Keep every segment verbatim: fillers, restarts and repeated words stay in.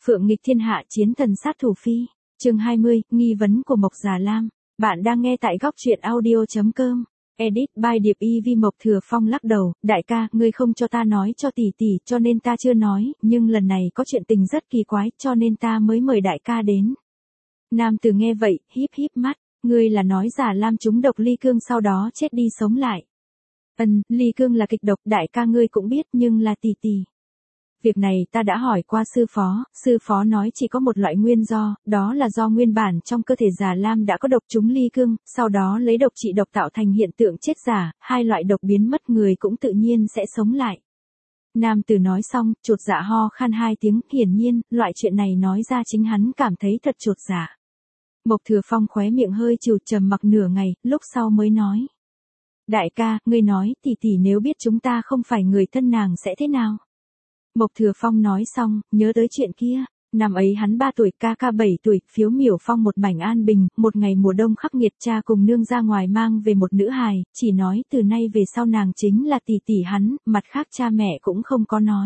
Phượng nghịch thiên hạ chiến thần sát thủ phi. Chương hai mươi, nghi vấn của Mộc Già Lam. Bạn đang nghe tại góc truyện audio chấm com. Edit by Điệp Y Vi. Mộc Thừa Phong lắc đầu, đại ca, ngươi không cho ta nói cho tỷ tỷ, cho nên ta chưa nói, nhưng lần này có chuyện tình rất kỳ quái, cho nên ta mới mời đại ca đến. Nam Tử nghe vậy, híp híp mắt, ngươi là nói Già Lam trúng độc ly cương sau đó chết đi sống lại. Ừm, ly cương là kịch độc, đại ca ngươi cũng biết, nhưng là tỷ tỷ. Việc này ta đã hỏi qua sư phó, sư phó nói chỉ có một loại nguyên do, đó là do nguyên bản trong cơ thể Già Lam đã có độc trúng ly cương, sau đó lấy độc trị độc tạo thành hiện tượng chết giả, hai loại độc biến mất người cũng tự nhiên sẽ sống lại. Nam Tử nói xong, chột dạ ho khan hai tiếng, hiển nhiên, loại chuyện này nói ra chính hắn cảm thấy thật chột dạ. Mộc Thừa Phong khóe miệng hơi chịu, trầm mặc nửa ngày, lúc sau mới nói. Đại ca, ngươi nói, tỷ tỷ nếu biết chúng ta không phải người thân nàng sẽ thế nào? Mộc Thừa Phong nói xong, nhớ tới chuyện kia, năm ấy hắn ba tuổi, ca ca bảy tuổi, Phiếu Miểu Phong một mảnh an bình, một ngày mùa đông khắc nghiệt, cha cùng nương ra ngoài mang về một nữ hài, chỉ nói từ nay về sau nàng chính là tỷ tỷ hắn, mặt khác cha mẹ cũng không có nói.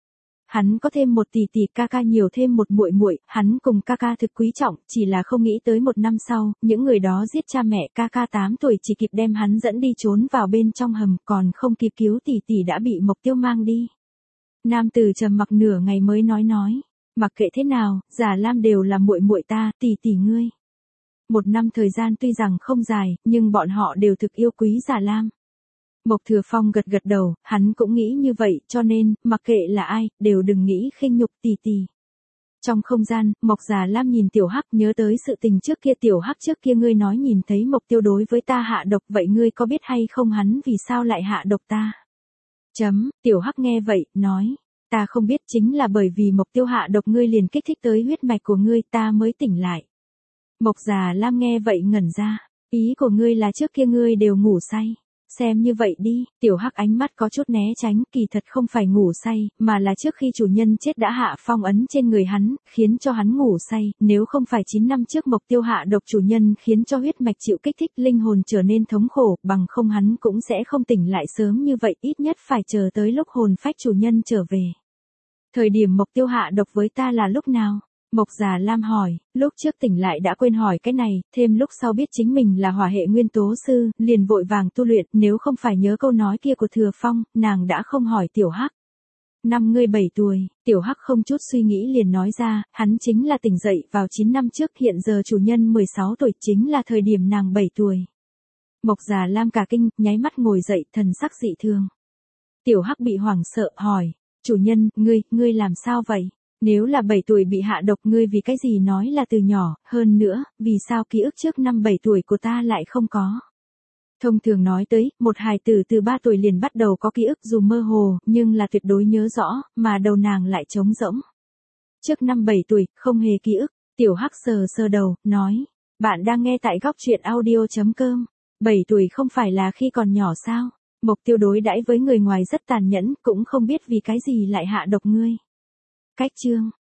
Hắn có thêm một tỷ tỷ, ca ca nhiều thêm một muội muội, hắn cùng ca ca thực quý trọng, chỉ là không nghĩ tới một năm sau, những người đó giết cha mẹ, ca ca tám tuổi chỉ kịp đem hắn dẫn đi trốn vào bên trong hầm, còn không kịp cứu tỷ tỷ đã bị Mộc Tiêu mang đi. Nam Tử trầm mặc nửa ngày mới nói nói, mặc kệ thế nào, Già Lam đều là muội muội ta, tỷ tỷ ngươi. Một năm thời gian tuy rằng không dài, nhưng bọn họ đều thực yêu quý Già Lam. Mộc Thừa Phong gật gật đầu, hắn cũng nghĩ như vậy, cho nên, mặc kệ là ai, đều đừng nghĩ khinh nhục tỷ tỷ. Trong không gian, Mộc Già Lam nhìn Tiểu Hắc, nhớ tới sự tình trước kia. Tiểu Hắc, trước kia ngươi nói nhìn thấy Mộc Tiêu đối với ta hạ độc, vậy ngươi có biết hay không hắn vì sao lại hạ độc ta? Chấm, Tiểu Hắc nghe vậy, nói, ta không biết, chính là bởi vì Mộc Tiêu hạ độc ngươi liền kích thích tới huyết mạch của ngươi, ta mới tỉnh lại. Mộc Già Lam nghe vậy ngẩn ra, ý của ngươi là trước kia ngươi đều ngủ say. Xem như vậy đi, Tiểu Hắc ánh mắt có chút né tránh, kỳ thật không phải ngủ say, mà là trước khi chủ nhân chết đã hạ phong ấn trên người hắn, khiến cho hắn ngủ say, nếu không phải chín năm trước Mộc Tiêu hạ độc chủ nhân khiến cho huyết mạch chịu kích thích, linh hồn trở nên thống khổ, bằng không hắn cũng sẽ không tỉnh lại sớm như vậy, ít nhất phải chờ tới lúc hồn phách chủ nhân trở về. Thời điểm Mộc Tiêu hạ độc với ta là lúc nào? Mộc Già Lam hỏi, lúc trước tỉnh lại đã quên hỏi cái này, thêm lúc sau biết chính mình là hỏa hệ nguyên tố sư, liền vội vàng tu luyện, nếu không phải nhớ câu nói kia của Thừa Phong, nàng đã không hỏi Tiểu Hắc. Năm ngươi bảy tuổi, Tiểu Hắc không chút suy nghĩ liền nói ra, hắn chính là tỉnh dậy vào chín năm trước, hiện giờ chủ nhân mười sáu tuổi, chính là thời điểm nàng bảy tuổi. Mộc Già Lam cả kinh, nháy mắt ngồi dậy, thần sắc dị thường. Tiểu Hắc bị hoảng sợ, hỏi, chủ nhân, ngươi, ngươi làm sao vậy? Nếu là bảy tuổi bị hạ độc, ngươi vì cái gì nói là từ nhỏ, hơn nữa, vì sao ký ức trước năm bảy tuổi của ta lại không có? Thông thường nói tới, một hài tử từ ba tuổi liền bắt đầu có ký ức dù mơ hồ, nhưng là tuyệt đối nhớ rõ, mà đầu nàng lại trống rỗng. Trước năm bảy tuổi, không hề ký ức, Tiểu Hắc sờ sờ đầu, nói, bạn đang nghe tại góc truyện audio chấm com, bảy tuổi không phải là khi còn nhỏ sao? Mộc Tiêu đối đãi với người ngoài rất tàn nhẫn, cũng không biết vì cái gì lại hạ độc ngươi. Cách chương